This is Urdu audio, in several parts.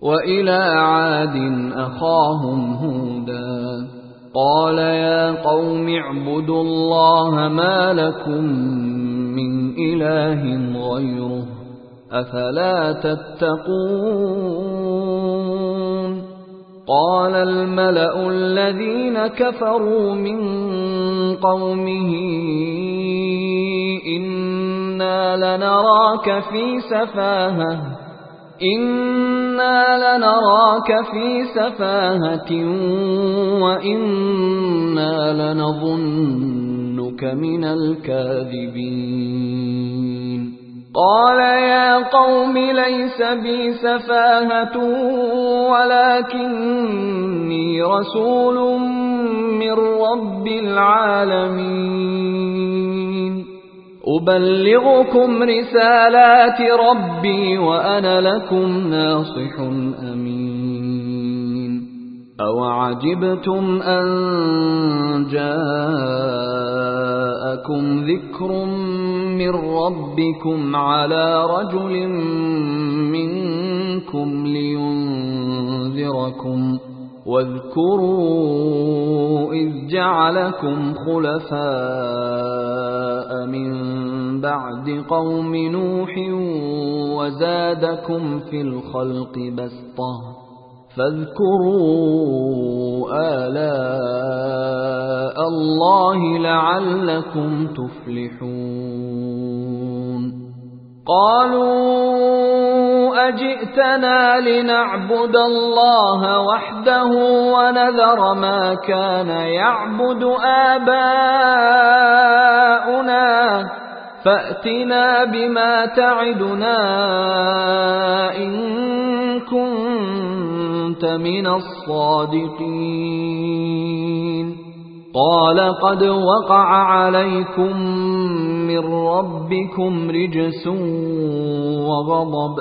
وإلى عاد أخاهم هودا قال يا قوم اعبدوا الله ما لكم من إله غيره أفلا تتقون قال الملأ الذين كفروا من قومه إنا لنراك في سفاهة وإنا لنظنك من الكاذبين قال يا قوم ليس بي سفاهة ولكني رسول من رب العالمين أبلغكم رسالات ربي وأنا لكم ناصح أمين أوعجبتم أن جاءكم ذكر من ربكم على رجل منكم لينذركم واذكروا إذ جعلكم خلفاء من بعد قوم نوح وزادكم في الخلق بسطة فاذكروا آلاء الله لعلكم تفلحون قالوا أجئتنا لنعبد الله وحده ونذر ما كان يعبد آباؤنا فأتنا بما تعدنا إن كنت من الصادقين قال قد وقع عليكم من ربكم رجس وغضب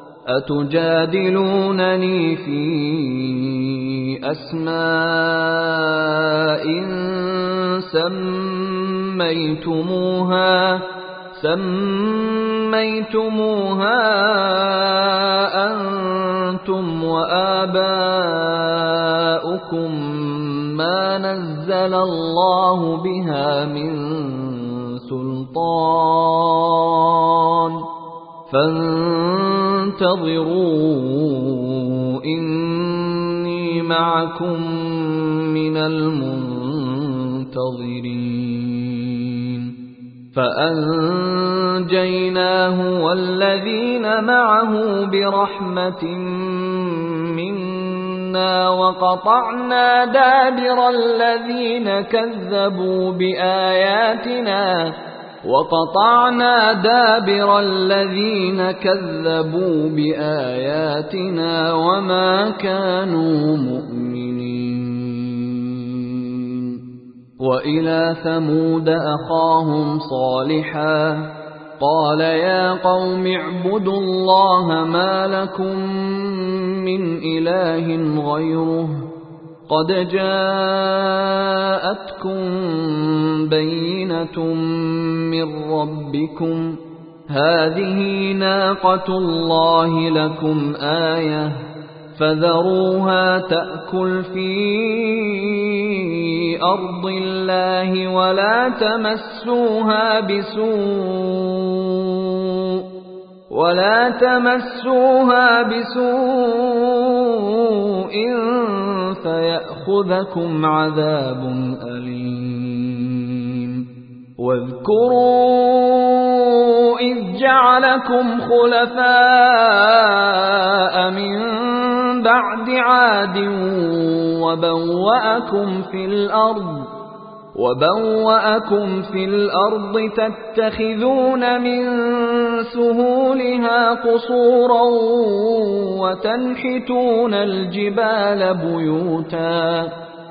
أتجادلونني في أسماء سميتموها أنتم وآباؤكم ما نزل الله بها من سلطان فانتظروا إني معكم من المنتظرين فأنجيناه والذين معه برحمة منا وقطعنا دابر الذين كذبوا بآياتنا وما كانوا مؤمنين وإلى ثمود أخاهم صالحا قال يا قوم اعبدوا الله ما لكم من إله غيره قد جاءتكم بينة من ربكم هذه ناقة الله لكم آية فذروها تأكل في أرض الله ولا تمسوها بسوء فيأخذكم عذاب أليم واذكروا إذ جعلكم خلفاء من بعد عاد وبوأكم في الأرض تتخذون من سهولها قصورا وتنحتون الجبال بيوتا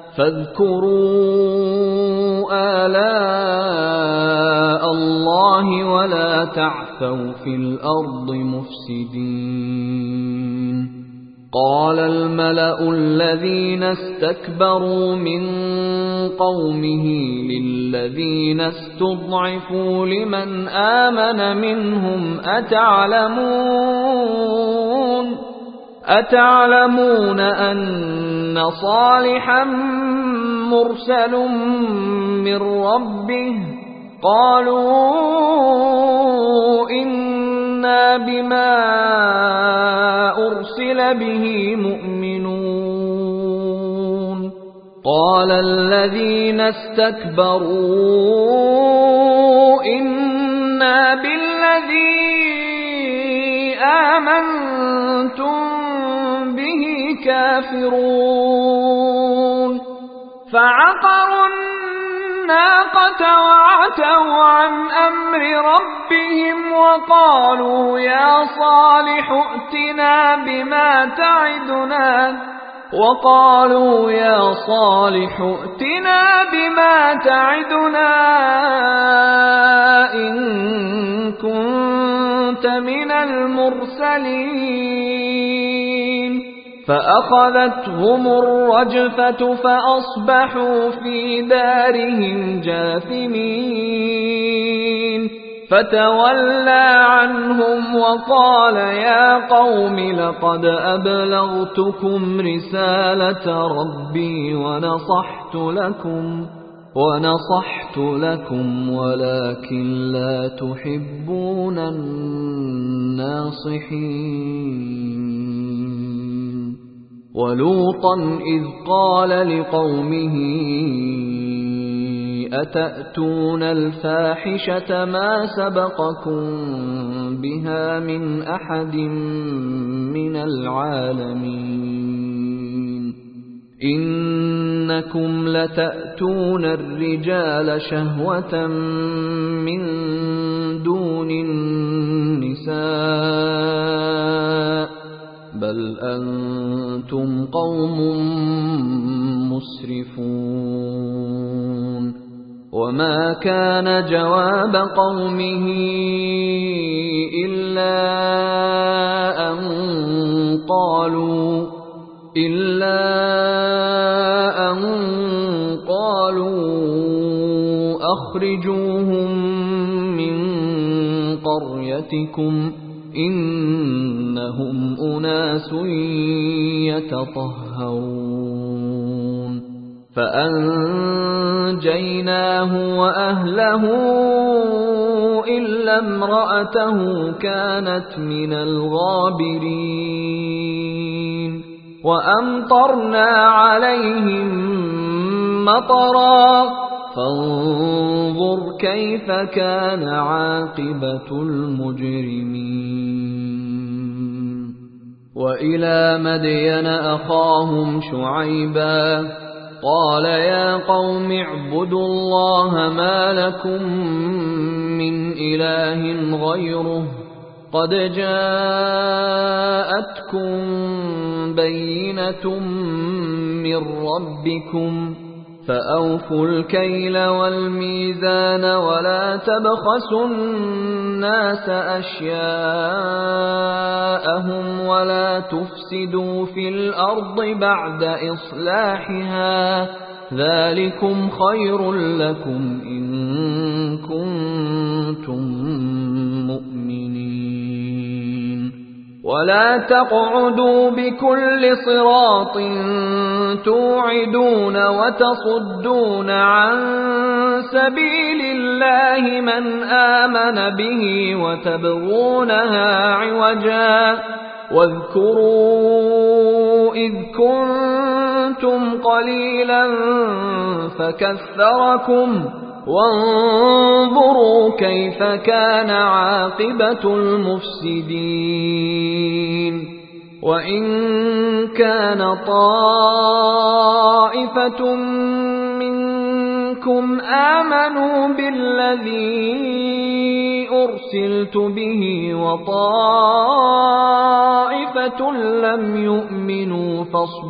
فاذكروا آلاء الله ولا تعثوا في الأرض مفسدين قال الملأ الذين استكبروا من قومه للذين استضعفوا لمن أتعلمون أن صالحا مرسل من ربه قالوا إنا بما أرسل به مؤمنون قال الذين استكبروا إنا بالذي آمنتم به كافرون فعقروا الناقة وعتوا عن أمر ربهم وقالوا يا صالح ائتنا بما تعدنا إن كنت من المرسلين فأخذتهم الرجفة فأصبحوا في دارهم جاثمين فتولى عنهم وقال يا قوم لقد أبلغتكم رسالة ربي ونصحت لكم ولكن لا تحبون الناصحين ولوطا إذ قال لقومه أتأتون الفاحشة ما سبقكم بها من أحد من العالمين إنكم لتأتون الرجال شهوة من دون النساء بل أنتم قوم مسرفون وما كان جواب قومه إلا أن قالوا أخرجوهم من قريتكم إنهم أناس يتطهرون فأنجيناه وأهله إلا امرأته كانت من الغابرين وأمطرنا عليهم مطرا فانظر كيف كان عاقبة المجرمين وإلى مدين أخاهم شعيبا قال يا قوم اعبدوا الله ما لكم من إله غيره قد جاءتكم بينة من ربكم فأوفوا الكيل والميزان ولا تبخسوا الناس أشياءهم ولا تفسدوا في الأرض بعد إصلاحها ذلكم خير لكم إن كنتم مؤمنين ولا تقعدوا بكل صراط توعدون وتصدون عن سبيل الله من آمن به وتبغونها عوجا واذكروا إذ كنتم قليلا فكثركم وانظروا كيف كان عاقبة المفسدين وإن كان طائفة منكم آمنوا بالذي أرسلت به وطائفة لم يؤمنوا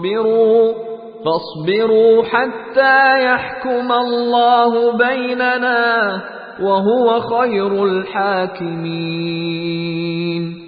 فاصبروا حتى يحكم الله بيننا وهو خير الحاكمين